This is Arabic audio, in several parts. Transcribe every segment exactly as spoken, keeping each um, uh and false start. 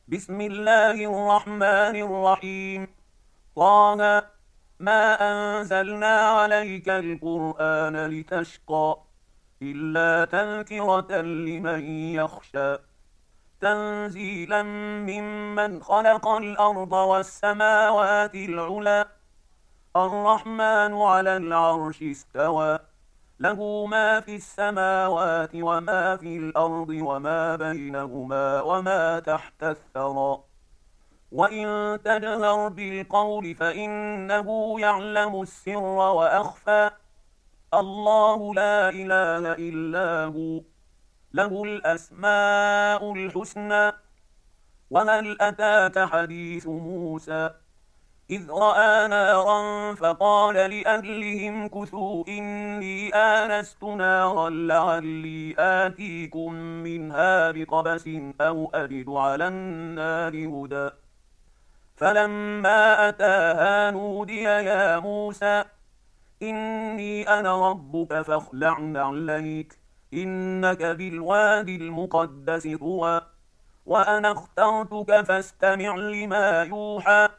بسم الله الرحمن الرحيم. طه: ما أنزلنا عليك القرآن لتشقى إلا تذكرة لمن يخشى تنزيلا ممن خلق الأرض والسماوات العلى الرحمن على العرش استوى له ما في السماوات وما في الأرض وما بينهما وما تحت الثرى وإن تجهر بالقول فإنه يعلم السر وأخفى الله لا إله إلا هو له الأسماء الحسنى. وهل أتاك حديث موسى إذ رأى نارا فقال لأهلهم كثوا إني آنست نارا لعلي آتيكم منها بقبس أو أجد على النار هدى فلما أتاها نودي يا موسى إني أنا ربك فاخلع نعليك إنك بالوادي المقدس طوى وأنا اخترتك فاستمع لما يوحى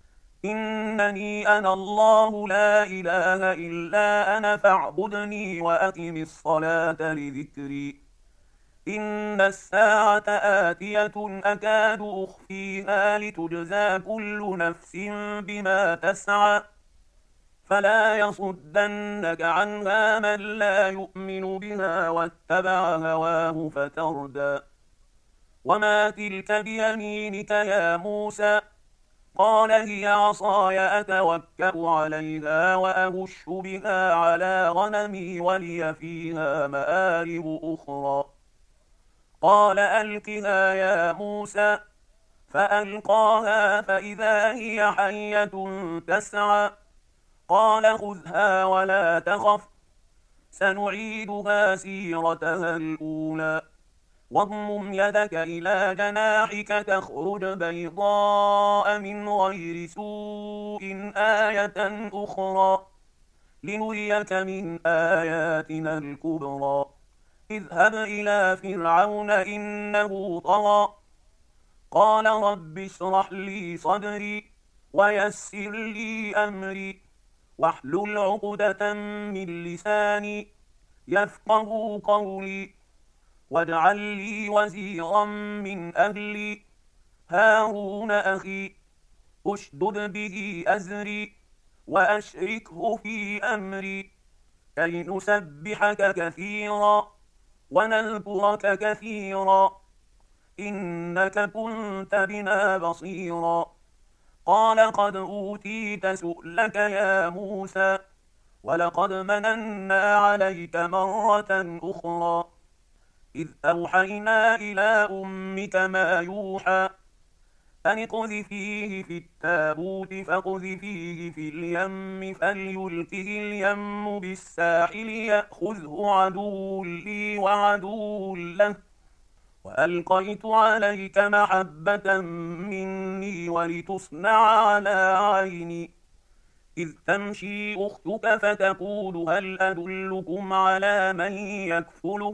إنني أنا الله لا إله إلا أنا فاعبدني وأقم الصلاة لذكري إن الساعة آتية أكاد أخفيها لتجزى كل نفس بما تسعى فلا يصدنك عنها من لا يؤمن بها واتبع هواه فتردى وما تلك بيمينك يا موسى قال هي عصاي أتوكأ عليها وأهش بها على غنمي ولي فيها مآرب أخرى قال ألقها يا موسى فألقاها فإذا هي حية تسعى قال خذها ولا تخف سنعيدها سيرتها الأولى واضمم يدك إلى جناحك تخرج بيضاء من غير سوء آية أخرى لنريك من آياتنا الكبرى اذهب إلى فرعون إنه طغى قال رب اشرح لي صدري ويسر لي أمري واحلل عقدة من لساني يفقه قولي واجعل لي وزيرا من أهلي هارون أخي أشدد به أزري وأشركه في أمري كي نسبحك كثيرا ونذكرك كثيرا إنك كنت بنا بصيرا قال قد أوتيت سؤلك يا موسى ولقد مننا عليك مرة أخرى إذ أوحينا إلى أمك ما يوحى أن اقذفيه في التابوت فاقذفيه في اليم فليلقه اليم بالساحل يأخذه عدو لي وعدو له وألقيت عليك محبة مني ولتصنع على عيني إذ تمشي أختك فتقول هل أدلكم على من يكفله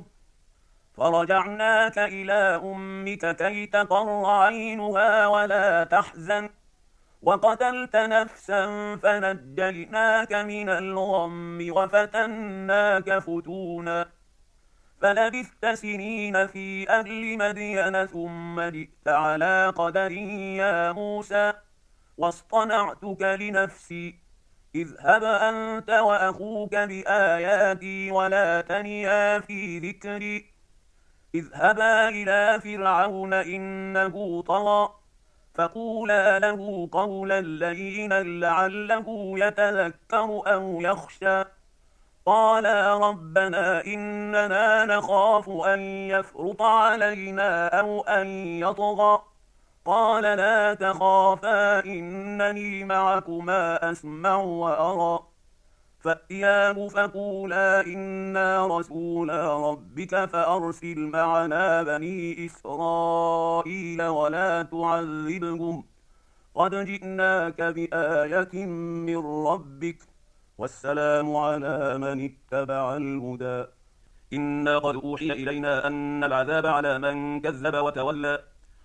فرجعناك إلى أمك كي تقر عينها ولا تحزن وقتلت نفسا فنجيناك من الغم وفتناك فتونا فلبثت سنين في أهل مدين ثم جئت على قدر يا موسى واصطنعتك لنفسي اذهب أنت وأخوك بآياتي ولا تنيا في ذكري اذهبا إلى فرعون إنه طغى فقولا له قولا لينا لعله يتذكر أو يخشى قالا ربنا إننا نخاف أن يفرط علينا أو أن يطغى قال لا تخافا إنني معكما أسمع وأرى فأتياه فقولا إنا رسولا ربك فأرسل معنا بني إسرائيل ولا تعذبهم قد جئناك بآية من ربك والسلام على من اتبع الهدى إنا قد أوحي إلينا أن العذاب على من كذب وتولى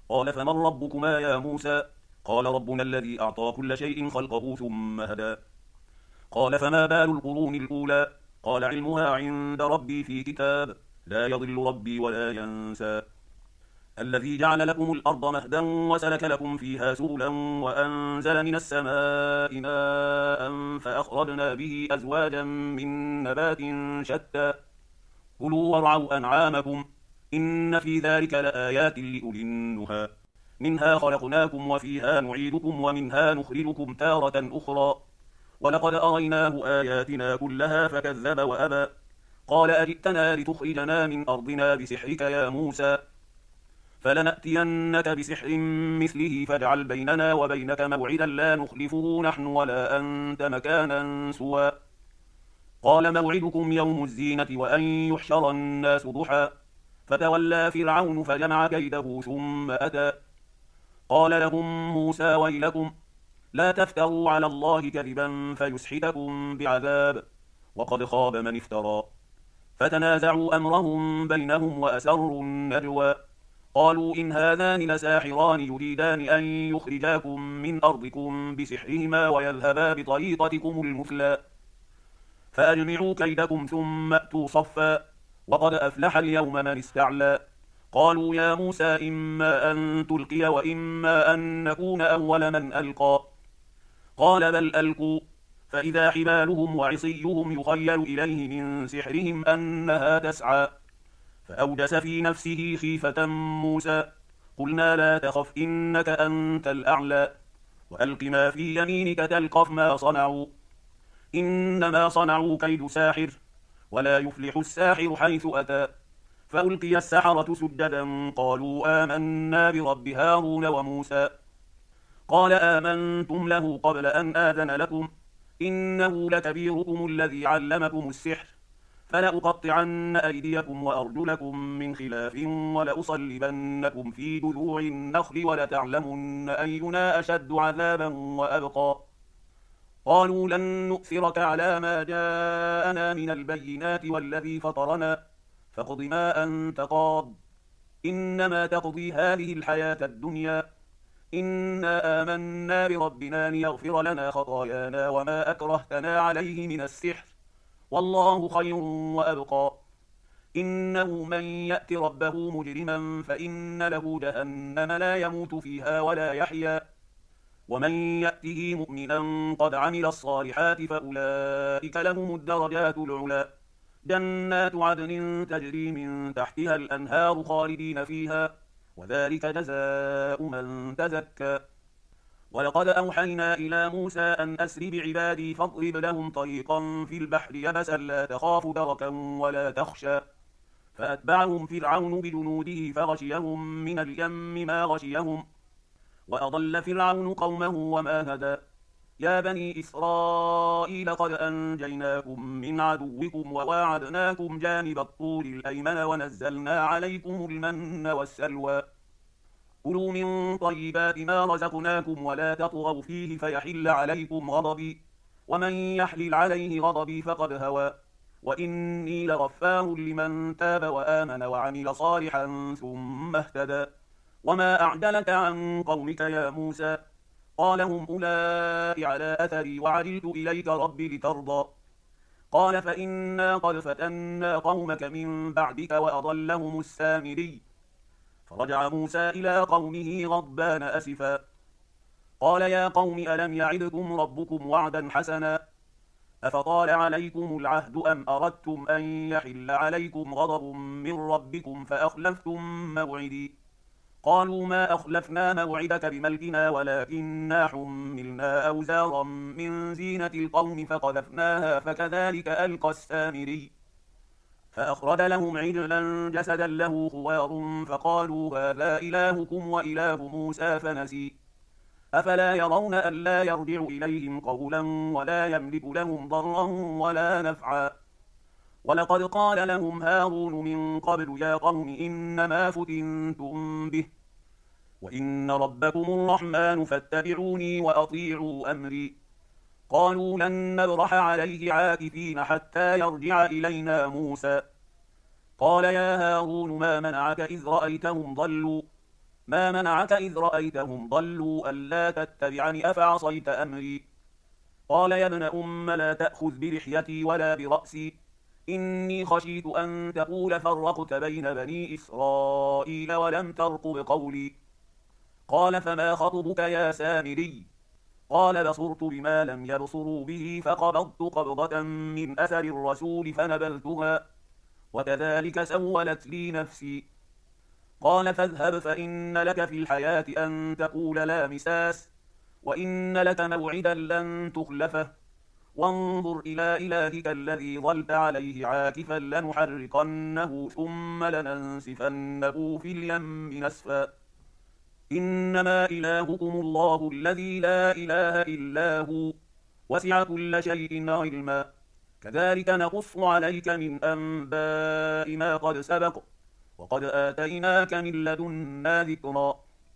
قال فمن ربكما يا موسى؟ قال ربنا الذي أعطى كل شيء خلقه ثم هدى. قال فما بال القرون الأولى؟ قال علمها عند ربي في كتاب، لا يضل ربي ولا ينسى. الذي جعل لكم الأرض مهدا وسلك لكم فيها سبلا وأنزل من السماء ماء فأخرجنا به أزواجا من نبات شتى كلوا وارعوا أنعامكم إن في ذلك لآيات لأولي النهى. منها خلقناكم وفيها نعيدكم ومنها نخرجكم تارة أخرى ولقد أريناه آياتنا كلها فكذب وأبى. قال أجئتنا لتخرجنا من أرضنا بسحرك يا موسى؟ فلنأتينك بسحر مثله فاجعل بيننا وبينك موعدا لا نخلفه نحن ولا أنت مكانا سوى. قال موعدكم يوم الزينة وأن يحشر الناس ضحى فتولى فرعون فجمع كيده ثم أتى. قال لهم موسى ويلكم لا تفتروا على الله كذبا فيسحتكم بعذاب وقد خاب من افترى. فتنازعوا أمرهم بينهم وأسروا النجوى قالوا إن هذان لساحران يريدان أن يخرجاكم من أرضكم بسحرهما ويذهبا بطريقتكم المثلى فأجمعوا كيدكم ثم أتوا صفا وقد أفلح اليوم من استعلى. قالوا يا موسى إما أن تلقي وإما أن نكون أول من ألقى. قال بل ألقوا فإذا حبالهم وعصيهم يخيل إليه من سحرهم أنها تسعى. فأوجس في نفسه خيفة موسى قلنا لا تخف إنك أنت الأعلى وألق ما في يمينك تلقف ما صنعوا إنما صنعوا كيد ساحر ولا يفلح الساحر حيث أتى. فألقي السحرة سجدا قالوا آمنا برب هارون وموسى. قال آمنتم له قبل أن آذن لكم إنه لكبيركم الذي علمكم السحر فلأقطعن أيديكم وأرجلكم من خلاف ولأصلبنكم في جذوع النخل ولتعلمن أينا أشد عذابا وأبقى. قالوا لن نؤثرك على ما جاءنا من البينات والذي فطرنا فاقض ما أنت قاض إنما تقضي هذه الحياة الدنيا إنا آمنا بربنا ليغفر لنا خطايانا وما أكرهتنا عليه من السحر والله خير وأبقى. إنه من يأت ربه مجرما فإن له جهنم لا يموت فيها ولا يحيا ومن يأته مؤمنا قد عمل الصالحات فأولئك لهم الدرجات العلى جنات عدن تجري من تحتها الأنهار خالدين فيها وذلك جزاء من تزكى. ولقد أوحينا إلى موسى أن أسر بعبادي فاضرب لهم طريقا في البحر يبسا لا تخاف دركا ولا تخشى. فأتبعهم فرعون بجنوده فغشيهم من اليم ما غشيهم وأضل فرعون قومه وما هدى. يا بني إسرائيل قد أنجيناكم من عدوكم وواعدناكم جانب الطور الأيمن ونزلنا عليكم المن والسلوى كلوا من طيبات ما رزقناكم ولا تطغوا فيه فيحل عليكم غضبي ومن يحلل عليه غضبي فقد هوى وإني لغفار لمن تاب وآمن وعمل صالحا ثم اهتدى. وما أعجلك عن قومك يا موسى؟ قال هم أولئك على أثري وعجلت إليك ربي لترضى. قال فإنا قد فتنا قومك من بعدك وأضلهم السامري. فرجع موسى إلى قومه غضبان أسفا قال يا قوم ألم يعدكم ربكم وعدا حسنا أفطال عليكم العهد أم أردتم أن يحل عليكم غضب من ربكم فأخلفتم موعدي؟ قالوا ما أخلفنا موعدك بملكنا ولكننا حملنا أوزارا من زينة القوم فقذفناها فكذلك ألقى السامري. فأخرج لهم عجلا جسدا له خوار فقالوا هذا إلهكم وإله موسى فنسي. أفلا يرون ألا يرجع إليهم قولا ولا يملك لهم ضرا ولا نفعا. ولقد قال لهم هارون من قبل يا قوم إنما فتنتم به وإن ربكم الرحمن فاتبعوني وأطيعوا أمري. قالوا لن نبرح عليه عاكفين حتى يرجع إلينا موسى. قال يا هارون ما منعك إذ رأيتهم ضلوا ما منعك إذ رأيتهم ضلوا ألا تتبعني أفعصيت أمري قال يا ابن أم لا تأخذ بلحيتي ولا برأسي إني خشيت أن تقول فرقت بين بني إسرائيل ولم ترقب قولي قال فما خطبك يا سامري قال بصرت بما لم يبصروا به فقبضت قبضة من أثر الرسول فنبذتها وكذلك سولت لي نفسي قال فاذهب فإن لك في الحياة أن تقول لا مساس وإن لك موعدا لن تخلفه وانظر إلى إلهك الذي ظلت عليه عاكفا لنحرقنه ثم لننسفنه في اليم نسفا إنما إلهكم الله الذي لا إله إلا هو وسع كل شيء علما كذلك نقص عليك من أنباء ما قد سبق وقد آتيناك من لدنا ذكرا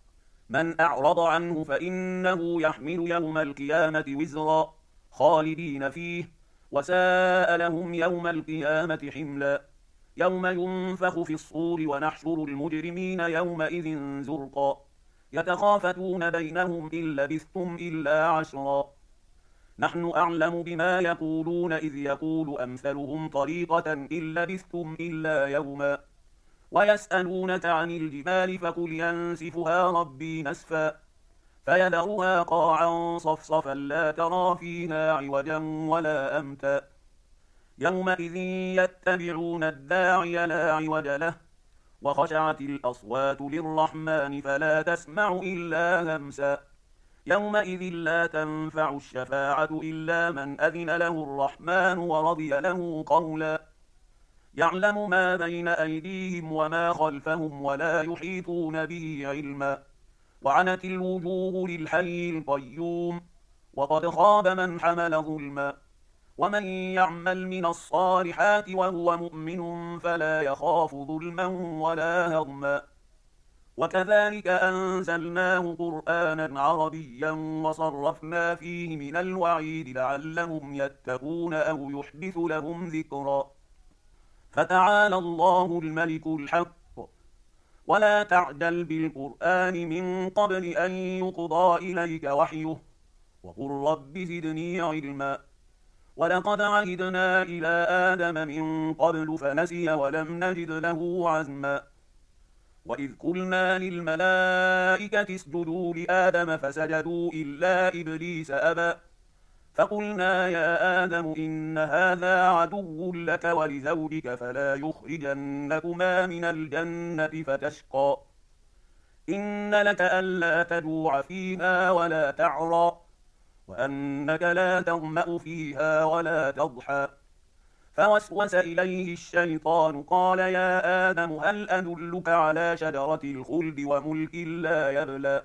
من أعرض عنه فإنه يحمل يوم القيامة وزرا خالدين فيه وساء لهم يوم القيامة حملا يوم ينفخ في الصور ونحشر المجرمين يومئذ زرقا يتخافتون بينهم إن لبثتم إلا عشرا نحن أعلم بما يقولون إذ يقول أمثلهم طريقة إن لبثتم إلا يوما ويسألونك عن الجبال فقل ينسفها ربي نسفا فيذرها قاعا صفصفا لا ترى فيها عوجا ولا أمتا يومئذ يتبعون الداعي لا عوج له وخشعت الأصوات للرحمن فلا تسمع إلا همسا يومئذ لا تنفع الشفاعة إلا من أذن له الرحمن ورضي له قولا يعلم ما بين أيديهم وما خلفهم ولا يحيطون به علما وعنت الوجوه للحي القيوم وقد خاب من حمل ظلما ومن يعمل من الصالحات وهو مؤمن فلا يخاف ظلما ولا هضما وكذلك أنزلناه قرآنا عربيا وصرفنا فيه من الوعيد لعلهم يتقون أو يحدث لهم ذكرا فتعالى الله الملك الحق ولا تعجل بالقرآن من قبل أن يقضى إليك وحيه وقل رب زدني علما ولقد عهدنا إلى آدم من قبل فنسي ولم نجد له عزما وإذ قلنا للملائكة اسجدوا لآدم فسجدوا إلا إبليس أبى فقلنا يا آدم إن هذا عدو لك ولزوجك فلا يخرجنكما من الجنة فتشقى إن لك ألا تجوع فيها ولا تعرى وأنك لا تظمأ فيها ولا تضحى فوسوس إليه الشيطان قال يا آدم هل أدلك على شجرة الخلد وملك لا يبلى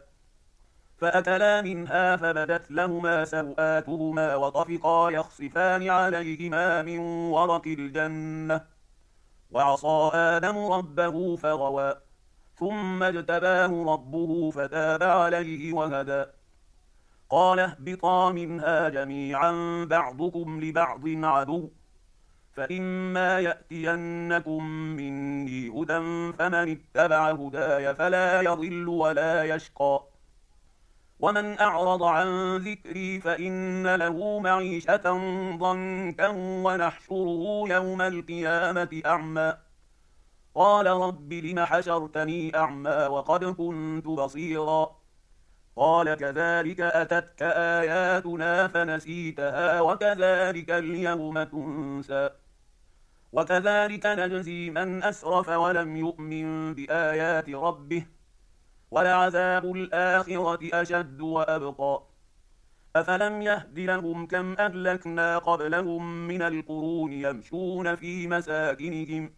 فأكلا منها فبدت لهما سوآتهما وطفقا يخصفان عليهما من ورق الجنة وعصى آدم ربه فغوى ثم اجتباه ربه فتاب عليه وهدى قال اهبطا منها جميعا بعضكم لبعض عدو فإما يأتينكم مني هدى فمن اتبع هداي فلا يضل ولا يشقى ومن أعرض عن ذكري فإن له معيشة ضنكا ونحشره يوم القيامة أعمى قال رب لم حشرتني أعمى وقد كنت بصيرا قال كذلك أتتك آياتنا فنسيتها وكذلك اليوم تنسى وكذلك نجزي من أسرف ولم يؤمن بآيات ربه ولعذاب الآخرة أشد وأبقى أفلم يهد لهم كم أهلكنا قبلهم من القرون يمشون في مساكنهم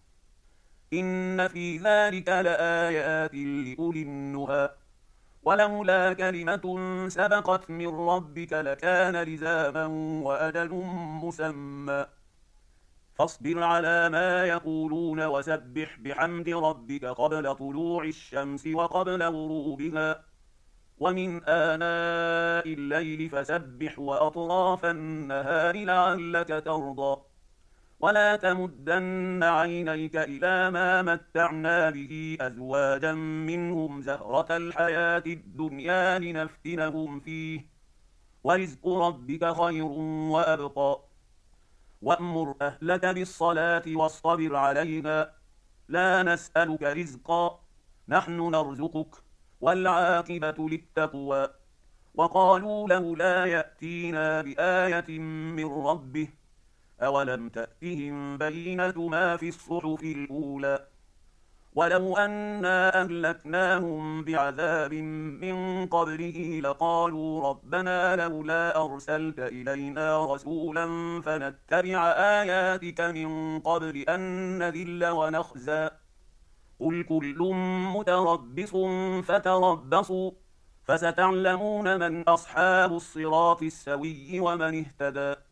إن في ذلك لآيات لأولي النهى ولولا كلمة سبقت من ربك لكان لزاما وأجل مسمى فاصبر على ما يقولون وسبح بحمد ربك قبل طلوع الشمس وقبل غروبها ومن آناء الليل فسبح وأطراف النهار لعلك ترضى ولا تمدن عينيك إلى ما متعنا به أزواجا منهم زهرة الحياة الدنيا لنفتنهم فيه ورزق ربك خير وأبقى وأمر أهلك بالصلاة واصطبر عليها لا نسألك رزقا نحن نرزقك والعاقبة للتقوى وقالوا لولا يأتينا بآية من ربه أولم تأتهم بينة ما في الصحف الأولى ولو أنا أهلكناهم بعذاب من قبله لقالوا ربنا لولا أرسلت إلينا رسولا فنتبع آياتك من قبل أن نذل ونخزى قل كل متربص فتربصوا فستعلمون من أصحاب الصراط السوي ومن اهتدى